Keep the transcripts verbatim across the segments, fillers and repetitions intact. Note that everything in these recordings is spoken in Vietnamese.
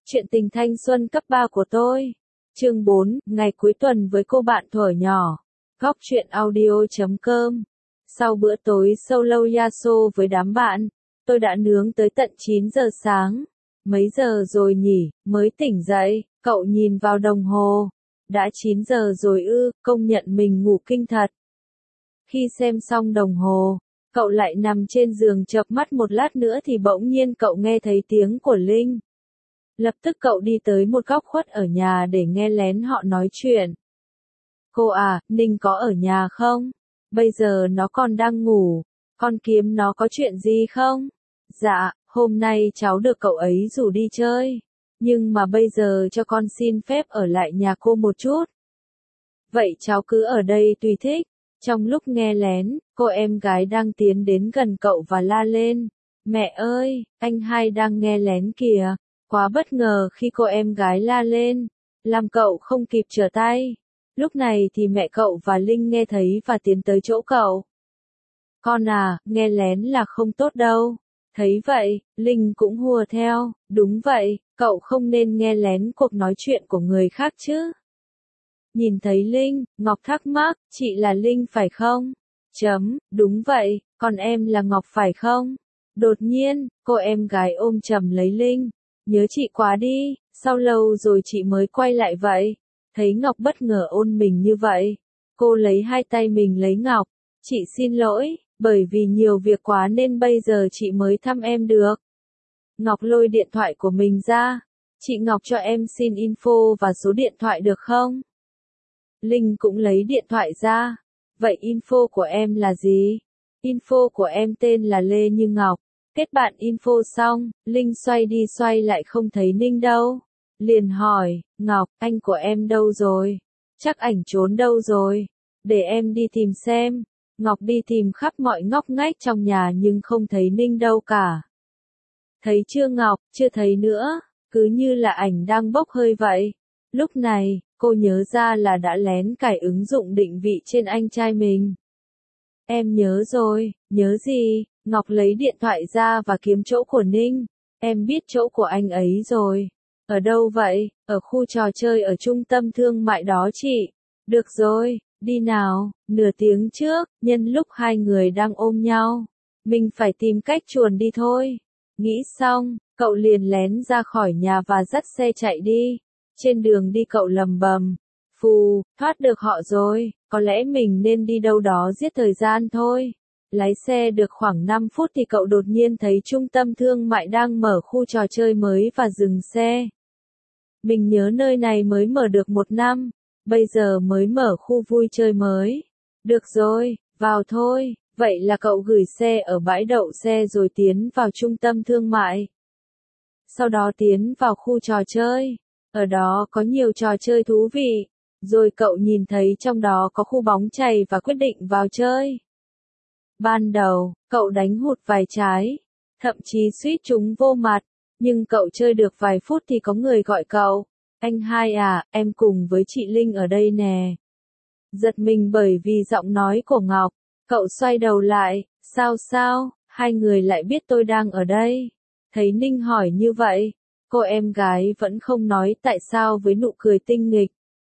Chuyện tình thanh xuân cấp ba của tôi. Chương bốn, ngày cuối tuần với cô bạn thuở nhỏ. Góc truyện audio chấm com. Sau bữa tối solo Yaso với đám bạn, tôi đã nướng tới tận chín giờ sáng. Mấy giờ rồi nhỉ, mới tỉnh dậy, cậu nhìn vào đồng hồ. Đã chín giờ rồi ư, công nhận mình ngủ kinh thật. Khi xem xong đồng hồ, cậu lại nằm trên giường chợp mắt một lát nữa thì bỗng nhiên cậu nghe thấy tiếng của Linh. Lập tức cậu đi tới một góc khuất ở nhà để nghe lén họ nói chuyện. Cô à, Ninh có ở nhà không? Bây giờ nó còn đang ngủ, con kiếm nó có chuyện gì không? Dạ, hôm nay cháu được cậu ấy rủ đi chơi, nhưng mà bây giờ cho con xin phép ở lại nhà cô một chút. Vậy cháu cứ ở đây tùy thích. Trong lúc nghe lén, cô em gái đang tiến đến gần cậu và la lên. Mẹ ơi, anh hai đang nghe lén kìa. Quá bất ngờ khi cô em gái la lên, làm cậu không kịp trở tay. Lúc này thì mẹ cậu và Linh nghe thấy và tiến tới chỗ cậu. Con à, nghe lén là không tốt đâu. Thấy vậy, Linh cũng hùa theo, đúng vậy, cậu không nên nghe lén cuộc nói chuyện của người khác chứ. Nhìn thấy Linh, Ngọc thắc mắc, chị là Linh phải không? Chấm, đúng vậy, còn em là Ngọc phải không? Đột nhiên, cô em gái ôm chầm lấy Linh. Nhớ chị quá đi, sao lâu rồi chị mới quay lại vậy? Thấy Ngọc bất ngờ ôn mình như vậy, cô lấy hai tay mình lấy Ngọc. Chị xin lỗi, bởi vì nhiều việc quá nên bây giờ chị mới thăm em được. Ngọc lôi điện thoại của mình ra. Chị Ngọc cho em xin info và số điện thoại được không? Linh cũng lấy điện thoại ra. Vậy info của em là gì? Info của em tên là Lê Như Ngọc. Kết bạn info xong, Linh xoay đi xoay lại không thấy Ninh đâu. Liền hỏi, Ngọc, anh của em đâu rồi? Chắc ảnh trốn đâu rồi? Để em đi tìm xem. Ngọc đi tìm khắp mọi ngóc ngách trong nhà nhưng không thấy Ninh đâu cả. Thấy chưa Ngọc, chưa thấy nữa, cứ như là ảnh đang bốc hơi vậy. Lúc này, cô nhớ ra là đã lén cài ứng dụng định vị trên anh trai mình. Em nhớ rồi, nhớ gì? Ngọc lấy điện thoại ra và kiếm chỗ của Ninh. Em biết chỗ của anh ấy rồi. Ở đâu vậy? Ở khu trò chơi ở trung tâm thương mại đó chị. Được rồi, đi nào. Nửa tiếng trước, nhân lúc hai người đang ôm nhau, mình phải tìm cách chuồn đi thôi. Nghĩ xong, cậu liền lén ra khỏi nhà và dắt xe chạy đi. Trên đường đi cậu lầm bầm. Phù, thoát được họ rồi, có lẽ mình nên đi đâu đó giết thời gian thôi. Lái xe được khoảng năm phút thì cậu đột nhiên thấy trung tâm thương mại đang mở khu trò chơi mới và dừng xe. Mình nhớ nơi này mới mở được một năm, bây giờ mới mở khu vui chơi mới. Được rồi, vào thôi. Vậy là cậu gửi xe ở bãi đậu xe rồi tiến vào trung tâm thương mại. Sau đó tiến vào khu trò chơi. Ở đó có nhiều trò chơi thú vị. Rồi cậu nhìn thấy trong đó có khu bóng chày và quyết định vào chơi. Ban đầu, cậu đánh hụt vài trái, thậm chí suýt trúng vô mặt, nhưng cậu chơi được vài phút thì có người gọi cậu. Anh hai à, em cùng với chị Linh ở đây nè. Giật mình bởi vì giọng nói của Ngọc, cậu xoay đầu lại, sao sao, hai người lại biết tôi đang ở đây. Thấy Ninh hỏi như vậy, cô em gái vẫn không nói tại sao với nụ cười tinh nghịch.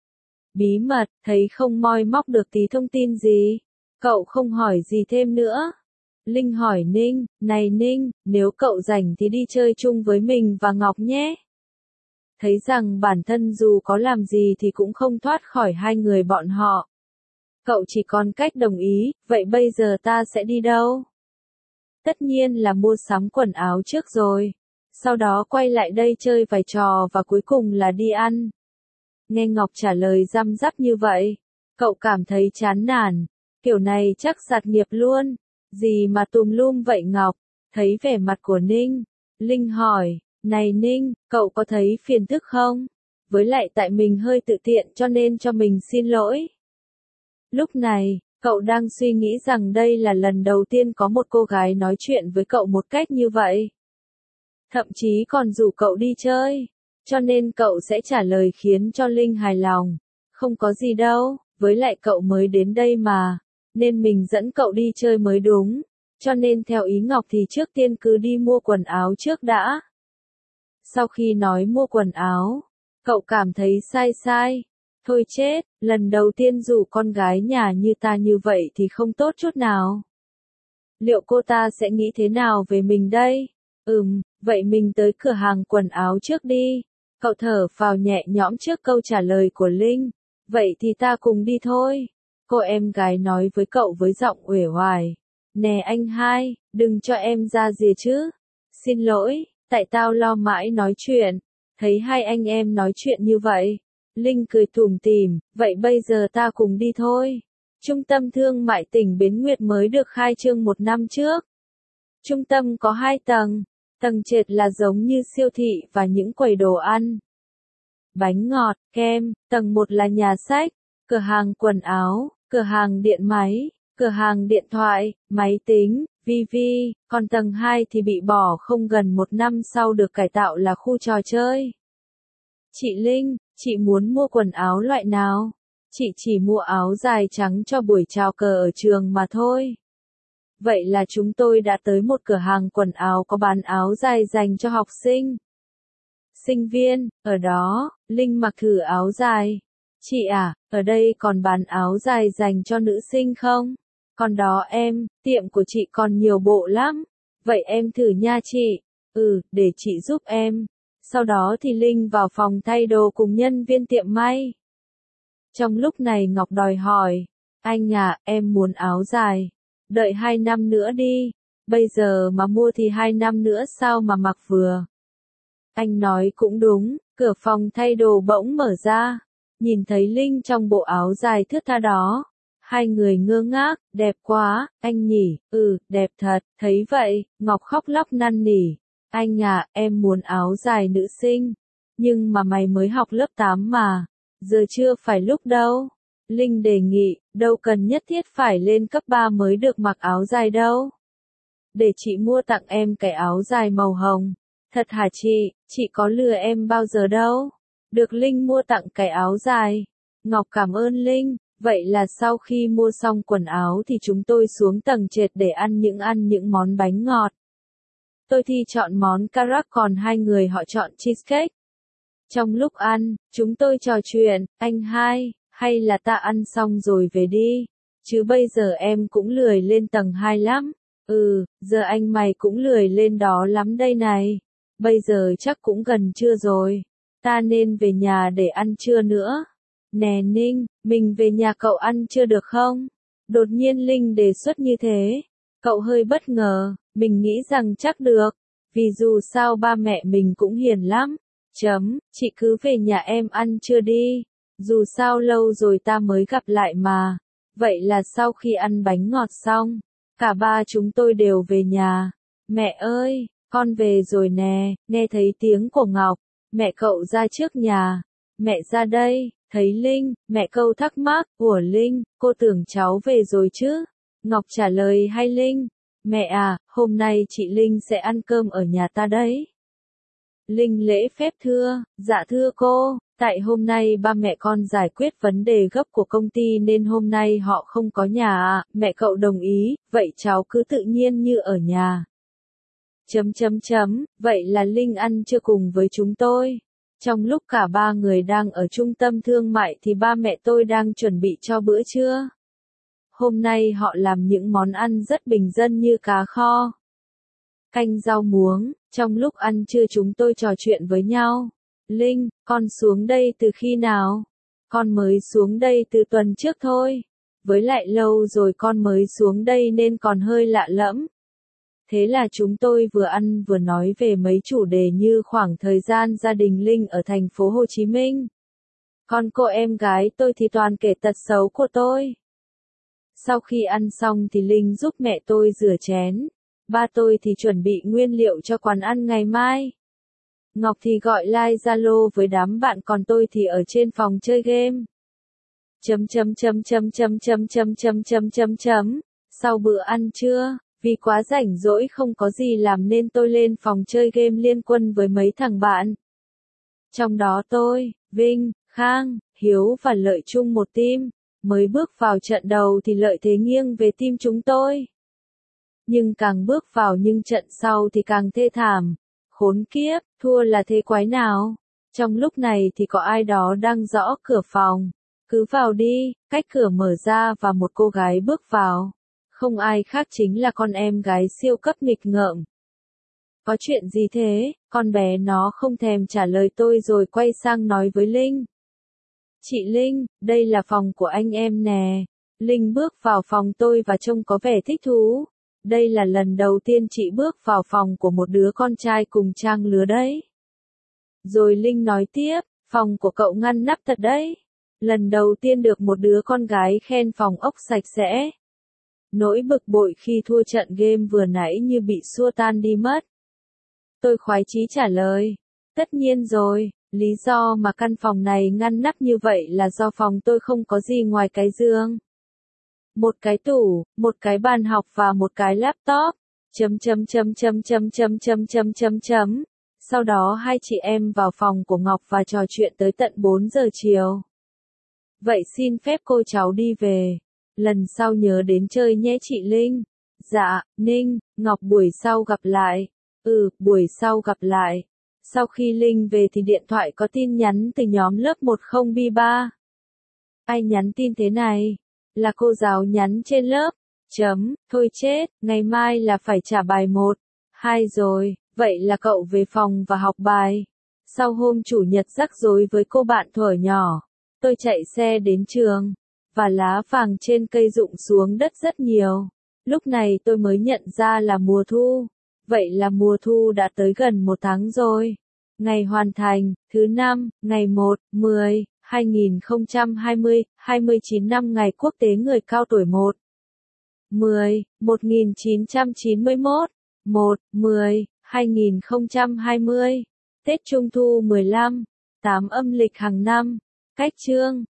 Bí mật, thấy không moi móc được tí thông tin gì. Cậu không hỏi gì thêm nữa. Linh hỏi Ninh, này Ninh, nếu cậu rảnh thì đi chơi chung với mình và Ngọc nhé. Thấy rằng bản thân dù có làm gì thì cũng không thoát khỏi hai người bọn họ. Cậu chỉ còn cách đồng ý, vậy bây giờ ta sẽ đi đâu? Tất nhiên là mua sắm quần áo trước rồi. Sau đó quay lại đây chơi vài trò và cuối cùng là đi ăn. Nghe Ngọc trả lời răm rắp như vậy, cậu cảm thấy chán nản. Kiểu này chắc sạt nghiệp luôn. Gì mà tùm lum vậy Ngọc? Thấy vẻ mặt của Ninh, Linh hỏi, này Ninh, cậu có thấy phiền tức không? Với lại tại mình hơi tự tiện cho nên cho mình xin lỗi. Lúc này, cậu đang suy nghĩ rằng đây là lần đầu tiên có một cô gái nói chuyện với cậu một cách như vậy. Thậm chí còn rủ cậu đi chơi. Cho nên cậu sẽ trả lời khiến cho Linh hài lòng. Không có gì đâu, với lại cậu mới đến đây mà. Nên mình dẫn cậu đi chơi mới đúng. Cho nên theo ý Ngọc thì trước tiên cứ đi mua quần áo trước đã. Sau khi nói mua quần áo, cậu cảm thấy sai sai. Thôi chết, lần đầu tiên rủ con gái nhà như ta như vậy thì không tốt chút nào. Liệu cô ta sẽ nghĩ thế nào về mình đây? Ừm, vậy mình tới cửa hàng quần áo trước đi. Cậu thở phào nhẹ nhõm trước câu trả lời của Linh. Vậy thì ta cùng đi thôi. Cô em gái nói với cậu với giọng uể oải. Nè anh hai, đừng cho em ra rìa chứ. Xin lỗi, tại tao lo mãi nói chuyện. Thấy hai anh em nói chuyện như vậy. Linh cười tủm tỉm, vậy bây giờ ta cùng đi thôi. Trung tâm thương mại tỉnh Bến Nguyệt mới được khai trương một năm trước. Trung tâm có hai tầng. Tầng trệt là giống như siêu thị và những quầy đồ ăn, bánh ngọt, kem. Tầng một là nhà sách, cửa hàng quần áo, cửa hàng điện máy, cửa hàng điện thoại, máy tính, vi vi. Còn tầng hai thì bị bỏ không gần một năm sau được cải tạo là khu trò chơi. Chị Linh, chị muốn mua quần áo loại nào? Chị chỉ mua áo dài trắng cho buổi chào cờ ở trường mà thôi. Vậy là chúng tôi đã tới một cửa hàng quần áo có bán áo dài dành cho học sinh, sinh viên. Ở đó, Linh mặc thử áo dài. Chị à, ở đây còn bán áo dài dành cho nữ sinh không? Còn đó em, tiệm của chị còn nhiều bộ lắm. Vậy em thử nha chị. Ừ, để chị giúp em. Sau đó thì Linh vào phòng thay đồ cùng nhân viên tiệm may. Trong lúc này Ngọc đòi hỏi, anh à, em muốn áo dài. Đợi hai năm nữa đi. Bây giờ mà mua thì hai năm nữa sao mà mặc vừa. Anh nói cũng đúng, cửa phòng thay đồ bỗng mở ra. Nhìn thấy Linh trong bộ áo dài thướt tha đó. Hai người ngơ ngác, đẹp quá, anh nhỉ, ừ, đẹp thật. Thấy vậy, Ngọc khóc lóc năn nỉ. Anh à, em muốn áo dài nữ sinh. Nhưng mà mày mới học lớp tám mà. Giờ chưa phải lúc đâu. Linh đề nghị, đâu cần nhất thiết phải lên cấp ba mới được mặc áo dài đâu. Để chị mua tặng em cái áo dài màu hồng. Thật hả chị, chị có lừa em bao giờ đâu. Được Linh mua tặng cái áo dài. Ngọc cảm ơn Linh. Vậy là sau khi mua xong quần áo thì chúng tôi xuống tầng trệt để ăn những ăn những món bánh ngọt. Tôi thì chọn món carac còn hai người họ chọn cheesecake. Trong lúc ăn, chúng tôi trò chuyện, anh hai, hay là ta ăn xong rồi về đi. Chứ bây giờ em cũng lười lên tầng hai lắm. Ừ, giờ anh mày cũng lười lên đó lắm đây này. Bây giờ chắc cũng gần trưa rồi. Ta nên về nhà để ăn trưa nữa. Nè Ninh, mình về nhà cậu ăn trưa được không? Đột nhiên Linh đề xuất như thế. Cậu hơi bất ngờ, mình nghĩ rằng chắc được. Vì dù sao ba mẹ mình cũng hiền lắm. Chấm, chị cứ về nhà em ăn trưa đi. Dù sao lâu rồi ta mới gặp lại mà. Vậy là sau khi ăn bánh ngọt xong, cả ba chúng tôi đều về nhà. Mẹ ơi, con về rồi nè, nghe thấy tiếng của Ngọc. Mẹ cậu ra trước nhà. Mẹ ra đây, thấy Linh, mẹ câu thắc mắc, của Linh, cô tưởng cháu về rồi chứ? Ngọc trả lời hay Linh, mẹ à, hôm nay chị Linh sẽ ăn cơm ở nhà ta đấy. Linh lễ phép thưa, dạ thưa cô, tại hôm nay ba mẹ con giải quyết vấn đề gấp của công ty nên hôm nay họ không có nhà à, mẹ cậu đồng ý, vậy cháu cứ tự nhiên như ở nhà. Chấm chấm chấm, vậy là Linh ăn trưa cùng với chúng tôi. Trong lúc cả ba người đang ở trung tâm thương mại thì ba mẹ tôi đang chuẩn bị cho bữa trưa. Hôm nay họ làm những món ăn rất bình dân như cá kho, canh rau muống. Trong lúc ăn trưa chúng tôi trò chuyện với nhau. Linh, con xuống đây từ khi nào? Con mới xuống đây từ tuần trước thôi. Với lại lâu rồi con mới xuống đây nên còn hơi lạ lẫm. Thế là chúng tôi vừa ăn vừa nói về mấy chủ đề như khoảng thời gian gia đình Linh ở thành phố Hồ Chí Minh. Còn cô em gái tôi thì toàn kể tật xấu của tôi. Sau khi ăn xong thì Linh giúp mẹ tôi rửa chén. Ba tôi thì chuẩn bị nguyên liệu cho quán ăn ngày mai. Ngọc thì gọi like Zalo với đám bạn còn tôi thì ở trên phòng chơi game. Chấm chấm chấm chấm chấm chấm chấm chấm chấm chấm chấm. Sau bữa ăn trưa, vì quá rảnh rỗi không có gì làm nên tôi lên phòng chơi game liên quân với mấy thằng bạn. Trong đó tôi, Vinh, Khang, Hiếu và Lợi chung một team. Mới bước vào trận đầu thì lợi thế nghiêng về team chúng tôi. Nhưng càng bước vào nhưng trận sau thì càng thê thảm. Khốn kiếp, thua là thế quái nào? Trong lúc này thì có ai đó đang gõ cửa phòng. Cứ vào đi, cách cửa mở ra và một cô gái bước vào. Không ai khác chính là con em gái siêu cấp nghịch ngợm. Có chuyện gì thế? Con bé nó không thèm trả lời tôi rồi quay sang nói với Linh. Chị Linh, đây là phòng của anh em nè. Linh bước vào phòng tôi và trông có vẻ thích thú. Đây là lần đầu tiên chị bước vào phòng của một đứa con trai cùng trang lứa đấy. Rồi Linh nói tiếp, phòng của cậu ngăn nắp thật đấy. Lần đầu tiên được một đứa con gái khen phòng ốc sạch sẽ. Nỗi bực bội khi thua trận game vừa nãy như bị xua tan đi mất. Tôi khoái chí trả lời. Tất nhiên rồi, lý do mà căn phòng này ngăn nắp như vậy là do phòng tôi không có gì ngoài cái giường. Một cái tủ, một cái bàn học và một cái laptop. Chấm chấm chấm chấm chấm chấm chấm chấm chấm chấm. Sau đó hai chị em vào phòng của Ngọc và trò chuyện tới tận bốn giờ chiều. Vậy xin phép cô cháu đi về. Lần sau nhớ đến chơi nhé chị Linh. Dạ, Ninh, Ngọc buổi sau gặp lại. Ừ, buổi sau gặp lại. Sau khi Linh về thì điện thoại có tin nhắn từ nhóm lớp một không B ba. Ai nhắn tin thế này? Là cô giáo nhắn trên lớp. Chấm, thôi chết, ngày mai là phải trả bài một, hai rồi, vậy là cậu về phòng và học bài. Sau hôm chủ nhật rắc rối với cô bạn thuở nhỏ, tôi chạy xe đến trường, và lá vàng trên cây rụng xuống đất rất nhiều. Lúc này tôi mới nhận ra là mùa thu. Vậy là mùa thu đã tới gần một tháng rồi. Ngày hoàn thành, thứ năm, ngày một, mười, hai nghìn không trăm hai mươi, hai mươi chín năm ngày quốc tế người cao tuổi một. mười, một nghìn chín trăm chín mươi mốt, một, mười, hai nghìn không trăm hai mươi. Tết Trung thu mười lăm, tám âm lịch hàng năm. Cách chương